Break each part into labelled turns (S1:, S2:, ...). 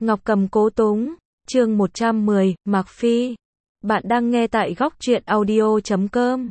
S1: Ngọc Cầm Cố Túng, chương 110, Mạc Phi. Bạn đang nghe tại góc truyện audio.com.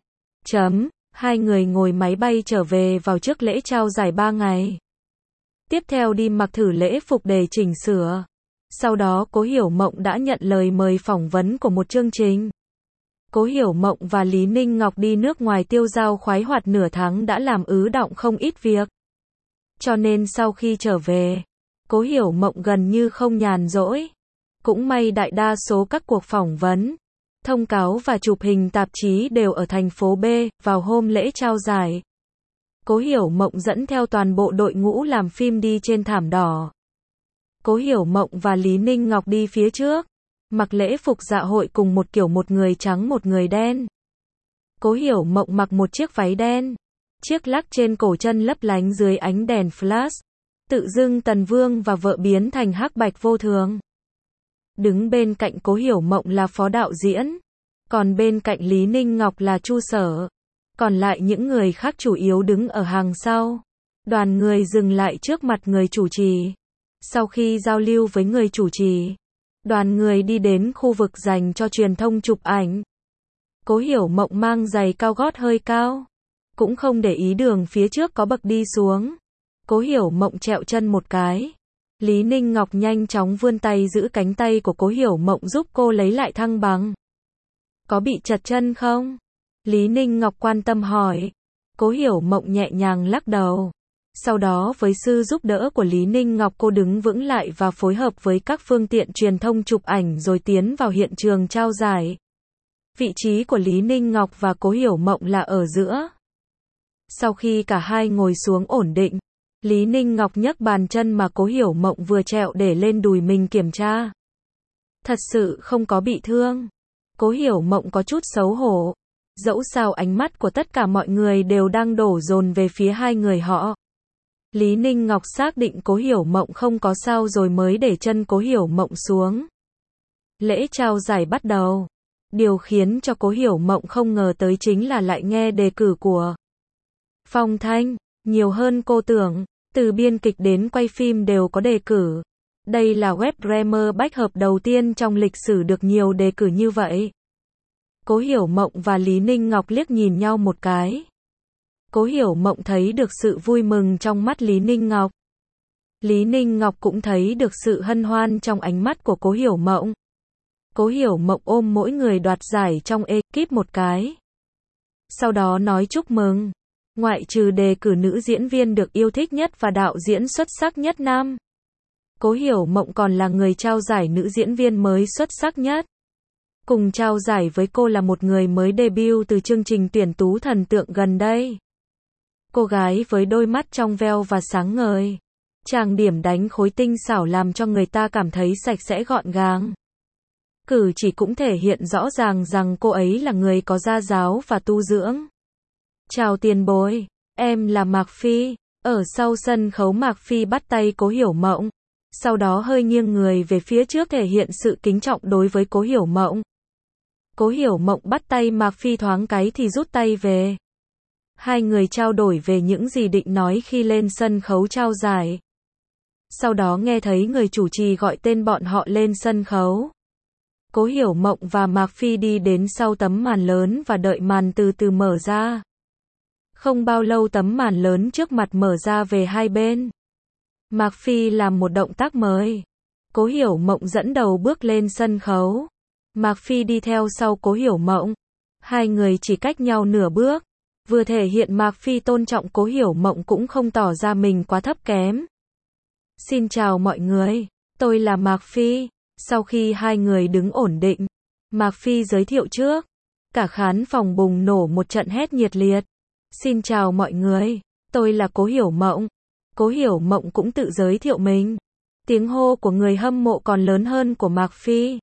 S1: Hai người ngồi máy bay trở về vào trước lễ trao giải 3 ngày. Tiếp theo đi mặc thử lễ phục để chỉnh sửa. Sau đó Cố Hiểu Mộng đã nhận lời mời phỏng vấn của một chương trình. Cố Hiểu Mộng và Lý Ninh Ngọc đi nước ngoài tiêu dao khoái hoạt nửa tháng đã làm ứ đọng không ít việc. Cho nên sau khi trở về, Cố Hiểu Mộng gần như không nhàn rỗi. Cũng may đại đa số các cuộc phỏng vấn, thông cáo và chụp hình tạp chí đều ở thành phố B, vào hôm lễ trao giải. Cố Hiểu Mộng dẫn theo toàn bộ đội ngũ làm phim đi trên thảm đỏ. Cố Hiểu Mộng và Lý Ninh Ngọc đi phía trước, mặc lễ phục dạ hội cùng một kiểu, một người trắng một người đen. Cố Hiểu Mộng mặc một chiếc váy đen, chiếc lắc trên cổ chân lấp lánh dưới ánh đèn flash. Tự dưng Tần Vương và vợ biến thành hắc bạch vô thường. Đứng bên cạnh Cố Hiểu Mộng là phó đạo diễn, còn bên cạnh Lý Ninh Ngọc là Chu Sở. Còn lại những người khác chủ yếu đứng ở hàng sau. Đoàn người dừng lại trước mặt người chủ trì. Sau khi giao lưu với người chủ trì, đoàn người đi đến khu vực dành cho truyền thông chụp ảnh. Cố Hiểu Mộng mang giày cao gót hơi cao, cũng không để ý đường phía trước có bậc đi xuống. Cố Hiểu Mộng trẹo chân một cái. Lý Ninh Ngọc nhanh chóng vươn tay giữ cánh tay của Cố Hiểu Mộng giúp cô lấy lại thăng bằng. Có bị trật chân không? Lý Ninh Ngọc quan tâm hỏi. Cố Hiểu Mộng nhẹ nhàng lắc đầu. Sau đó với sự giúp đỡ của Lý Ninh Ngọc, cô đứng vững lại và phối hợp với các phương tiện truyền thông chụp ảnh rồi tiến vào hiện trường trao giải. Vị trí của Lý Ninh Ngọc và Cố Hiểu Mộng là ở giữa. Sau khi cả hai ngồi xuống ổn định, Lý Ninh Ngọc nhấc bàn chân mà Cố Hiểu Mộng vừa trẹo để lên đùi mình kiểm tra. Thật sự không có bị thương. Cố Hiểu Mộng có chút xấu hổ. Dẫu sao ánh mắt của tất cả mọi người đều đang đổ dồn về phía hai người họ. Lý Ninh Ngọc xác định Cố Hiểu Mộng không có sao rồi mới để chân Cố Hiểu Mộng xuống. Lễ trao giải bắt đầu. Điều khiến cho Cố Hiểu Mộng không ngờ tới chính là lại nghe đề cử của Phong Thanh, nhiều hơn cô tưởng. Từ biên kịch đến quay phim đều có đề cử. Đây là web drama bách hợp đầu tiên trong lịch sử được nhiều đề cử như vậy. Cố Hiểu Mộng và Lý Ninh Ngọc liếc nhìn nhau một cái. Cố Hiểu Mộng thấy được sự vui mừng trong mắt Lý Ninh Ngọc. Lý Ninh Ngọc cũng thấy được sự hân hoan trong ánh mắt của Cố Hiểu Mộng. Cố Hiểu Mộng ôm mỗi người đoạt giải trong ekip một cái. Sau đó nói chúc mừng. Ngoại trừ đề cử nữ diễn viên được yêu thích nhất và đạo diễn xuất sắc nhất năm, Cố Hiểu Mộng còn là người trao giải nữ diễn viên mới xuất sắc nhất. Cùng trao giải với cô là một người mới debut từ chương trình tuyển tú thần tượng gần đây. Cô gái với đôi mắt trong veo và sáng ngời. Trang điểm đánh khối tinh xảo làm cho người ta cảm thấy sạch sẽ gọn gàng. Cử chỉ cũng thể hiện rõ ràng rằng cô ấy là người có gia giáo và tu dưỡng. Chào tiền bối, em là Mạc Phi. Ở sau sân khấu Mạc Phi bắt tay Cố Hiểu Mộng. Sau đó hơi nghiêng người về phía trước thể hiện sự kính trọng đối với Cố Hiểu Mộng. Cố Hiểu Mộng bắt tay Mạc Phi thoáng cái thì rút tay về. Hai người trao đổi về những gì định nói khi lên sân khấu trao giải. Sau đó nghe thấy người chủ trì gọi tên bọn họ lên sân khấu. Cố Hiểu Mộng và Mạc Phi đi đến sau tấm màn lớn và đợi màn từ từ mở ra. Không bao lâu tấm màn lớn trước mặt mở ra về hai bên. Mạc Phi làm một động tác mới. Cố Hiểu Mộng dẫn đầu bước lên sân khấu. Mạc Phi đi theo sau Cố Hiểu Mộng. Hai người chỉ cách nhau nửa bước. Vừa thể hiện Mạc Phi tôn trọng Cố Hiểu Mộng cũng không tỏ ra mình quá thấp kém. Xin chào mọi người, tôi là Mạc Phi. Sau khi hai người đứng ổn định, Mạc Phi giới thiệu trước. Cả khán phòng bùng nổ một trận hét nhiệt liệt. Xin chào mọi người, tôi là Cố Hiểu Mộng. Cố Hiểu Mộng cũng tự giới thiệu mình. Tiếng hô của người hâm mộ còn lớn hơn của Mạc Phi.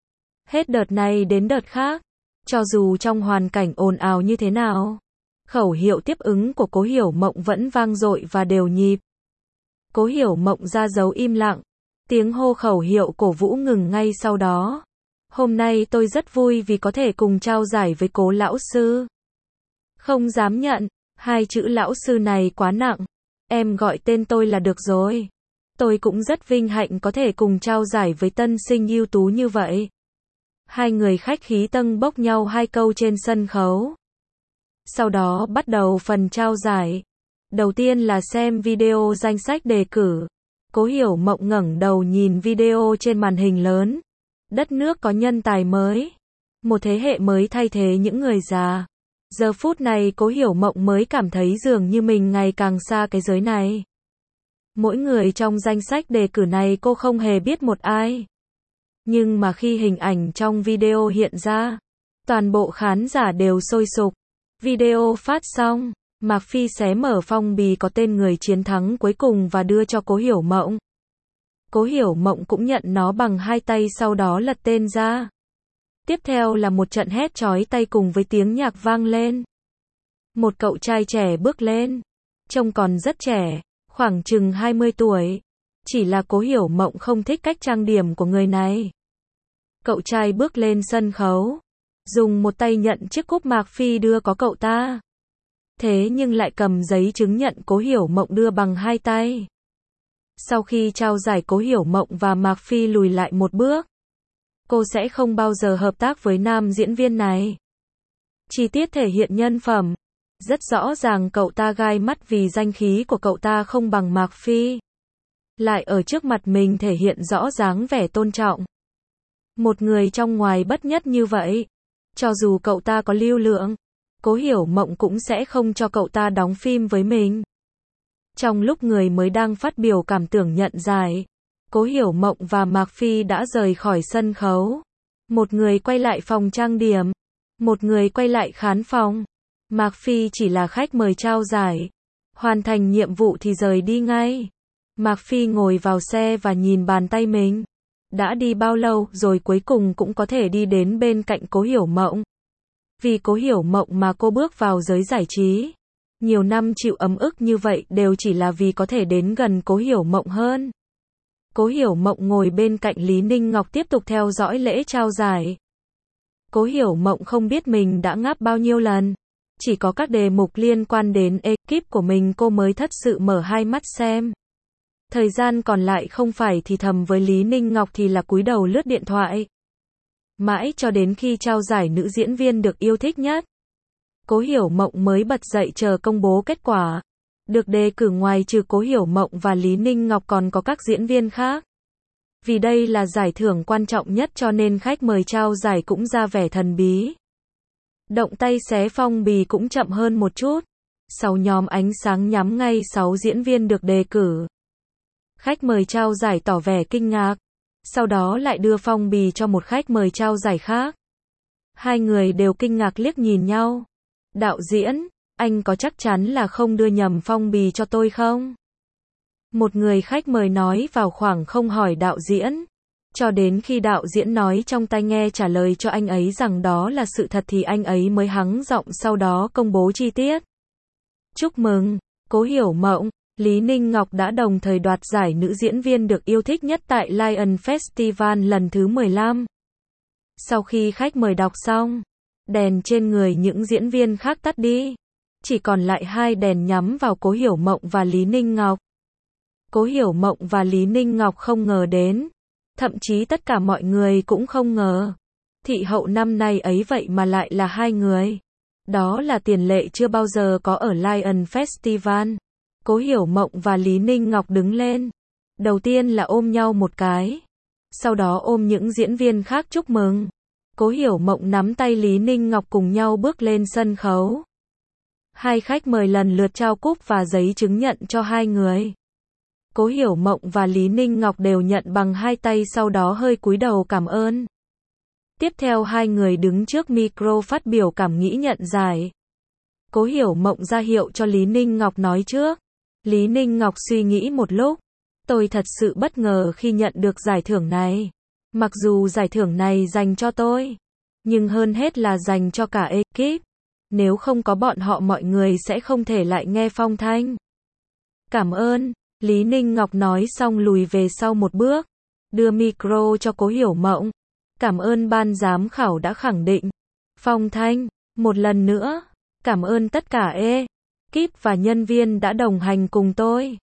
S1: Hết đợt này đến đợt khác, cho dù trong hoàn cảnh ồn ào như thế nào, khẩu hiệu tiếp ứng của Cố Hiểu Mộng vẫn vang dội và đều nhịp. Cố Hiểu Mộng ra dấu im lặng. Tiếng hô khẩu hiệu cổ vũ ngừng ngay sau đó. Hôm nay tôi rất vui vì có thể cùng trao giải với Cố lão sư. Không dám nhận, hai chữ lão sư này quá nặng. Em gọi tên tôi là được rồi. Tôi cũng rất vinh hạnh có thể cùng trao giải với tân sinh ưu tú như vậy. Hai người khách khí tâng bốc nhau 2 câu trên sân khấu. Sau đó bắt đầu phần trao giải. Đầu tiên là xem video danh sách đề cử. Cố Hiểu Mộng ngẩng đầu nhìn video trên màn hình lớn. Đất nước có nhân tài mới. Một thế hệ mới thay thế những người già. Giờ phút này Cố Hiểu Mộng mới cảm thấy dường như mình ngày càng xa cái giới này. Mỗi người trong danh sách đề cử này cô không hề biết một ai. Nhưng mà khi hình ảnh trong video hiện ra, toàn bộ khán giả đều sôi sục. Video phát xong, Mạc Phi xé mở phong bì có tên người chiến thắng cuối cùng và đưa cho Cố Hiểu Mộng. Cố Hiểu Mộng cũng nhận nó bằng 2 tay, sau đó lật tên ra. Tiếp theo là một trận hét chói tai cùng với tiếng nhạc vang lên. Một cậu trai trẻ bước lên, trông còn rất trẻ, khoảng chừng 20 tuổi. Chỉ là Cố Hiểu Mộng không thích cách trang điểm của người này. Cậu trai bước lên sân khấu, dùng một tay nhận chiếc cúp Mạc Phi đưa có cậu ta. Thế nhưng lại cầm giấy chứng nhận Cố Hiểu Mộng đưa bằng 2 tay. Sau khi trao giải, Cố Hiểu Mộng và Mạc Phi lùi lại một bước. Cô sẽ không bao giờ hợp tác với nam diễn viên này. Chi tiết thể hiện nhân phẩm. Rất rõ ràng cậu ta gai mắt vì danh khí của cậu ta không bằng Mạc Phi. Lại ở trước mặt mình thể hiện rõ dáng vẻ tôn trọng. Một người trong ngoài bất nhất như vậy. Cho dù cậu ta có lưu lượng, Cố Hiểu Mộng cũng sẽ không cho cậu ta đóng phim với mình. Trong lúc người mới đang phát biểu cảm tưởng nhận giải, Cố Hiểu Mộng và Mạc Phi đã rời khỏi sân khấu. Một người quay lại phòng trang điểm, một người quay lại khán phòng. Mạc Phi chỉ là khách mời trao giải. Hoàn thành nhiệm vụ thì rời đi ngay. Mạc Phi ngồi vào xe và nhìn bàn tay mình. Đã đi bao lâu rồi cuối cùng cũng có thể đi đến bên cạnh Cố Hiểu Mộng. Vì Cố Hiểu Mộng mà cô bước vào giới giải trí. Nhiều năm chịu ấm ức như vậy đều chỉ là vì có thể đến gần Cố Hiểu Mộng hơn. Cố Hiểu Mộng ngồi bên cạnh Lý Ninh Ngọc tiếp tục theo dõi lễ trao giải. Cố Hiểu Mộng không biết mình đã ngáp bao nhiêu lần. Chỉ có các đề mục liên quan đến ekip của mình cô mới thật sự mở hai mắt xem. Thời gian còn lại không phải thì thầm với Lý Ninh Ngọc thì là cúi đầu lướt điện thoại. Mãi cho đến khi trao giải nữ diễn viên được yêu thích nhất, Cố Hiểu Mộng mới bật dậy chờ công bố kết quả. Được đề cử ngoài trừ Cố Hiểu Mộng và Lý Ninh Ngọc còn có các diễn viên khác. Vì đây là giải thưởng quan trọng nhất cho nên khách mời trao giải cũng ra vẻ thần bí. Động tay xé phong bì cũng chậm hơn một chút. 6 nhóm ánh sáng nhắm ngay 6 diễn viên được đề cử. Khách mời trao giải tỏ vẻ kinh ngạc. Sau đó lại đưa phong bì cho một khách mời trao giải khác. Hai người đều kinh ngạc liếc nhìn nhau. Đạo diễn, anh có chắc chắn là không đưa nhầm phong bì cho tôi không? Một người khách mời nói vào khoảng không hỏi đạo diễn. Cho đến khi đạo diễn nói trong tai nghe trả lời cho anh ấy rằng đó là sự thật thì anh ấy mới hắng giọng sau đó công bố chi tiết. Chúc mừng, Cố Hiểu Mộng, Lý Ninh Ngọc đã đồng thời đoạt giải nữ diễn viên được yêu thích nhất tại Lion Festival lần thứ 15. Sau khi khách mời đọc xong, đèn trên người những diễn viên khác tắt đi. Chỉ còn lại 2 đèn nhắm vào Cố Hiểu Mộng và Lý Ninh Ngọc. Cố Hiểu Mộng và Lý Ninh Ngọc không ngờ đến. Thậm chí tất cả mọi người cũng không ngờ. Thị hậu năm nay ấy vậy mà lại là 2 người. Đó là tiền lệ chưa bao giờ có ở Lion Festival. Cố Hiểu Mộng và Lý Ninh Ngọc đứng lên. Đầu tiên là ôm nhau một cái. Sau đó ôm những diễn viên khác chúc mừng. Cố Hiểu Mộng nắm tay Lý Ninh Ngọc cùng nhau bước lên sân khấu. Hai khách mời lần lượt trao cúp và giấy chứng nhận cho 2 người. Cố Hiểu Mộng và Lý Ninh Ngọc đều nhận bằng 2 tay sau đó hơi cúi đầu cảm ơn. Tiếp theo 2 người đứng trước micro phát biểu cảm nghĩ nhận giải. Cố Hiểu Mộng ra hiệu cho Lý Ninh Ngọc nói trước. Lý Ninh Ngọc suy nghĩ một lúc. Tôi thật sự bất ngờ khi nhận được giải thưởng này. Mặc dù giải thưởng này dành cho tôi, nhưng hơn hết là dành cho cả ekip. Nếu không có bọn họ mọi người sẽ không thể lại nghe phong thanh. Cảm ơn, Lý Ninh Ngọc nói xong lùi về sau một bước. Đưa micro cho Cố Hiểu Mộng. Cảm ơn ban giám khảo đã khẳng định. Phong thanh, một lần nữa. Cảm ơn tất cả ekip và nhân viên đã đồng hành cùng tôi.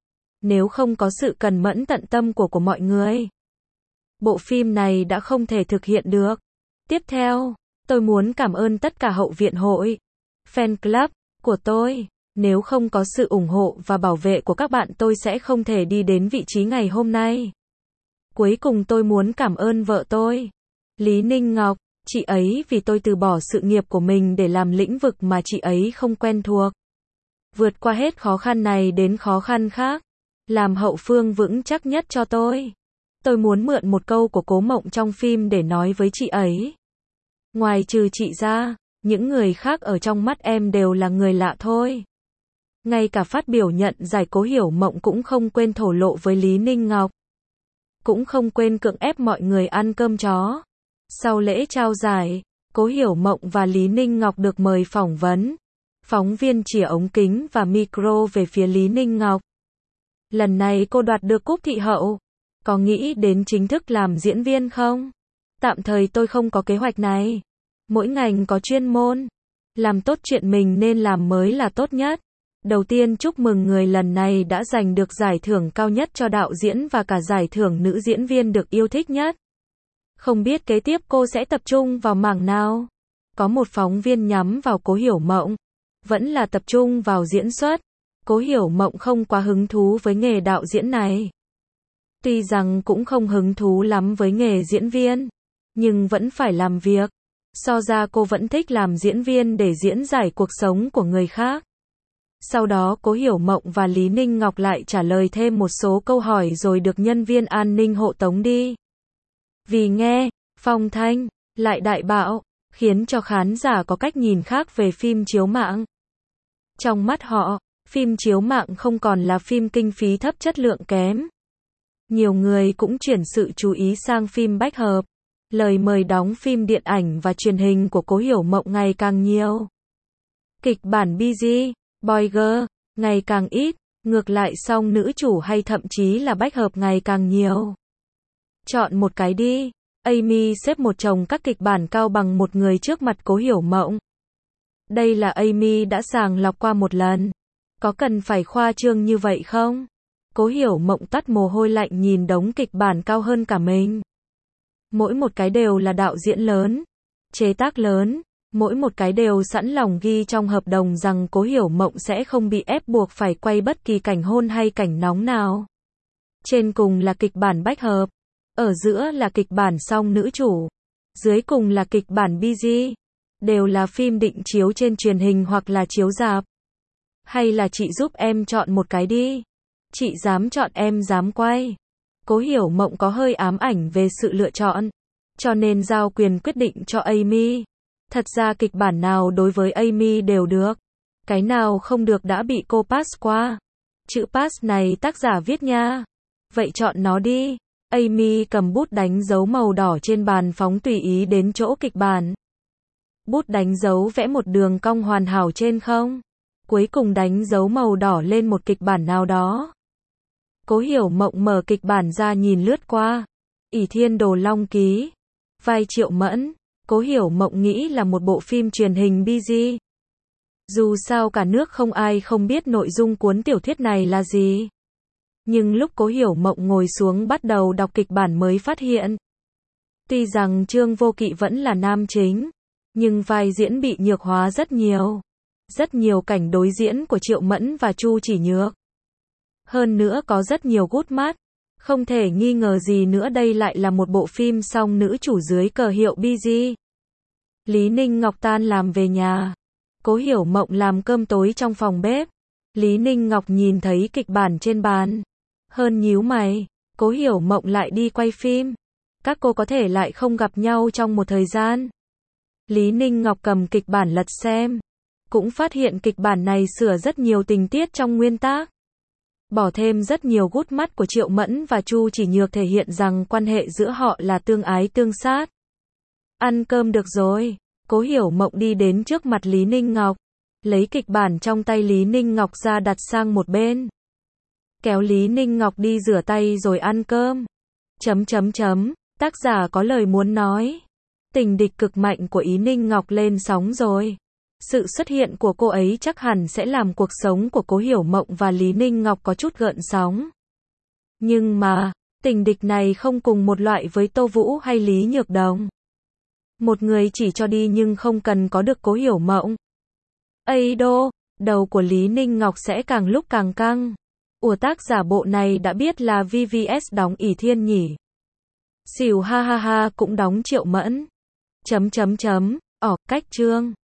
S1: nếu không có sự cần mẫn tận tâm của mọi người, bộ phim này đã không thể thực hiện được. Tiếp theo, tôi muốn cảm ơn tất cả hậu viện hội, fan club của tôi. Nếu không có sự ủng hộ và bảo vệ của các bạn tôi sẽ không thể đi đến vị trí ngày hôm nay. Cuối cùng tôi muốn cảm ơn vợ tôi, Lý Ninh Ngọc. Chị ấy vì tôi từ bỏ sự nghiệp của mình để làm lĩnh vực mà chị ấy không quen thuộc. Vượt qua hết khó khăn này đến khó khăn khác, làm hậu phương vững chắc nhất cho tôi. Tôi muốn mượn một câu của Cố Mộng trong phim để nói với chị ấy. Ngoài trừ chị ra, những người khác ở trong mắt em đều là người lạ thôi. Ngay cả phát biểu nhận giải Cố Hiểu Mộng cũng không quên thổ lộ với Lý Ninh Ngọc. Cũng không quên cưỡng ép mọi người ăn cơm chó. Sau lễ trao giải, Cố Hiểu Mộng và Lý Ninh Ngọc được mời phỏng vấn. Phóng viên chìa ống kính và micro về phía Lý Ninh Ngọc. Lần này cô đoạt được cúp thị hậu. Có nghĩ đến chính thức làm diễn viên không? Tạm thời tôi không có kế hoạch này. Mỗi ngành có chuyên môn. Làm tốt chuyện mình nên làm mới là tốt nhất. Đầu tiên chúc mừng người lần này đã giành được giải thưởng cao nhất cho đạo diễn và cả giải thưởng nữ diễn viên được yêu thích nhất. Không biết kế tiếp cô sẽ tập trung vào mảng nào? Có một phóng viên nhắm vào Cố Hiểu Mộng. Vẫn là tập trung vào diễn xuất. Cố Hiểu Mộng không quá hứng thú với nghề đạo diễn này. Tuy rằng cũng không hứng thú lắm với nghề diễn viên, nhưng vẫn phải làm việc. So ra cô vẫn thích làm diễn viên để diễn giải cuộc sống của người khác. Sau đó Cố Hiểu Mộng và Lý Ninh Ngọc lại trả lời thêm một số câu hỏi rồi được nhân viên an ninh hộ tống đi. Vì nghe, phong thanh, lại đại bạo, khiến cho khán giả có cách nhìn khác về phim chiếu mạng. Trong mắt họ, phim chiếu mạng không còn là phim kinh phí thấp chất lượng kém. Nhiều người cũng chuyển sự chú ý sang phim bách hợp. Lời mời đóng phim điện ảnh và truyền hình của Cố Hiểu Mộng ngày càng nhiều. Kịch bản BG, Boy Girl, ngày càng ít, ngược lại song nữ chủ hay thậm chí là bách hợp ngày càng nhiều. Chọn một cái đi. Amy xếp một chồng các kịch bản cao bằng một người trước mặt Cố Hiểu Mộng. Đây là Amy đã sàng lọc qua một lần. Có cần phải khoa trương như vậy không? Cố Hiểu Mộng toát mồ hôi lạnh nhìn đống kịch bản cao hơn cả mình. Mỗi một cái đều là đạo diễn lớn, chế tác lớn, mỗi một cái đều sẵn lòng ghi trong hợp đồng rằng Cố Hiểu Mộng sẽ không bị ép buộc phải quay bất kỳ cảnh hôn hay cảnh nóng nào. Trên cùng là kịch bản bách hợp, ở giữa là kịch bản song nữ chủ, dưới cùng là kịch bản BG, đều là phim định chiếu trên truyền hình hoặc là chiếu rạp. Hay là chị giúp em chọn một cái đi. Chị dám chọn em dám quay. Cố Hiểu Mộng có hơi ám ảnh về sự lựa chọn, cho nên giao quyền quyết định cho Amy. Thật ra kịch bản nào đối với Amy đều được. Cái nào không được đã bị cô pass qua. Chữ pass này tác giả viết nha. Vậy chọn nó đi. Amy cầm bút đánh dấu màu đỏ trên bàn phóng tùy ý đến chỗ kịch bản. Bút đánh dấu vẽ một đường cong hoàn hảo trên không. Cuối cùng đánh dấu màu đỏ lên một kịch bản nào đó. Cố Hiểu Mộng mở kịch bản ra nhìn lướt qua. ỷ Thiên Đồ Long Ký. Vai Triệu Mẫn. Cố Hiểu Mộng nghĩ là một bộ phim truyền hình BG. Dù sao cả nước không ai không biết nội dung cuốn tiểu thuyết này là gì. Nhưng lúc Cố Hiểu Mộng ngồi xuống bắt đầu đọc kịch bản mới phát hiện. Tuy rằng Trương Vô Kỵ vẫn là nam chính, nhưng vai diễn bị nhược hóa rất nhiều. Rất nhiều cảnh đối diễn của Triệu Mẫn và Chu Chỉ Nhược. Hơn nữa có rất nhiều gút mắt. Không thể nghi ngờ gì nữa đây lại là một bộ phim song nữ chủ dưới cờ hiệu BG. Lý Ninh Ngọc tan làm về nhà. Cố Hiểu Mộng làm cơm tối trong phòng bếp. Lý Ninh Ngọc nhìn thấy kịch bản trên bàn. Hơn nhíu mày. Cố Hiểu Mộng lại đi quay phim. Các cô có thể lại không gặp nhau trong một thời gian. Lý Ninh Ngọc cầm kịch bản lật xem. Cũng phát hiện kịch bản này sửa rất nhiều tình tiết trong nguyên tác. Bỏ thêm rất nhiều gút mắt của Triệu Mẫn và Chu Chỉ Nhược thể hiện rằng quan hệ giữa họ là tương ái tương sát. Ăn cơm được rồi. Cố Hiểu Mộng đi đến trước mặt Lý Ninh Ngọc. Lấy kịch bản trong tay Lý Ninh Ngọc ra đặt sang một bên. Kéo Lý Ninh Ngọc đi rửa tay rồi ăn cơm. Tác giả có lời muốn nói. Tình địch cực mạnh của Ý Ninh Ngọc lên sóng rồi. Sự xuất hiện của cô ấy chắc hẳn sẽ làm cuộc sống của Cố Hiểu Mộng và Lý Ninh Ngọc có chút gợn sóng. Nhưng mà, tình địch này không cùng một loại với Tô Vũ hay Lý Nhược Đồng. Một người chỉ cho đi nhưng không cần có được Cố Hiểu Mộng. Ây đô, đầu của Lý Ninh Ngọc sẽ càng lúc càng căng. Ủa tác giả bộ này đã biết là VVS đóng ỷ Thiên nhỉ? Xỉu ha ha ha cũng đóng Triệu Mẫn. Cách chương.